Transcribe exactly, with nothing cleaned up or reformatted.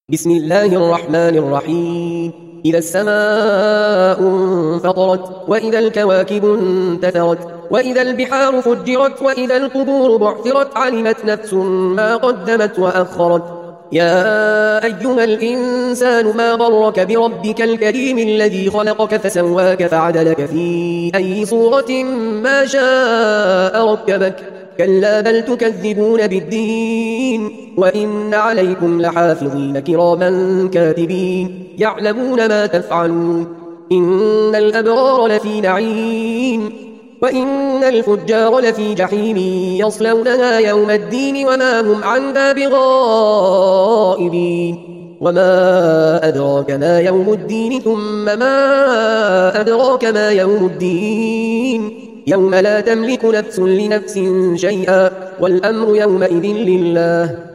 بسم الله الرحمن الرحيم. إذا السماء انفطرت، وإذا الكواكب انتثرت، وإذا البحار فجرت، وإذا القبور بعثرت، علمت نفس ما قدمت وأخرت. يا أيها الإنسان ما غرك بربك الكريم الذي خلقك فسواك فعدلك في أي صورة ما شاء ركبك. كلا بل تكذبون بالدين، وإن عليكم لحافظين كراما كاتبين يعلمون ما تفعلون. إن الأبرار لفي نعيم، وإن الفجار لفي جحيم يصلونها يوم الدين وما هم عنها بغائبين. وما أدراك ما يوم الدين، ثم ما أدراك ما يوم الدين. يوم لا تملك نفس لنفس شيئا، والأمر يومئذ لله.